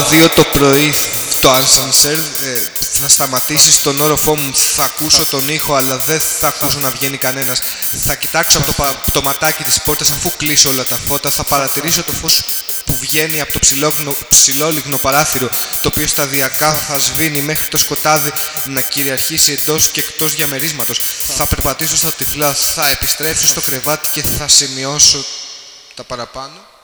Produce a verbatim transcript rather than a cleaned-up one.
δύο το πρωί στο ασανσέρ, ε, θα σταματήσει στον όροφό μου, θα ακούσω τον ήχο αλλά δεν θα ακούσω να βγαίνει κανένας. Θα κοιτάξω από το, πα, το ματάκι της πόρτας αφού κλείσω όλα τα φώτα. Θα παρατηρήσω το φως που βγαίνει από το ψηλόλιγνο παράθυρο, το οποίο σταδιακά θα σβήνει μέχρι το σκοτάδι να κυριαρχήσει εντός και εκτός διαμερίσματος. Θα περπατήσω στα τυφλά, θα επιστρέψω στο κρεβάτι και θα σημειώσω τα παραπάνω.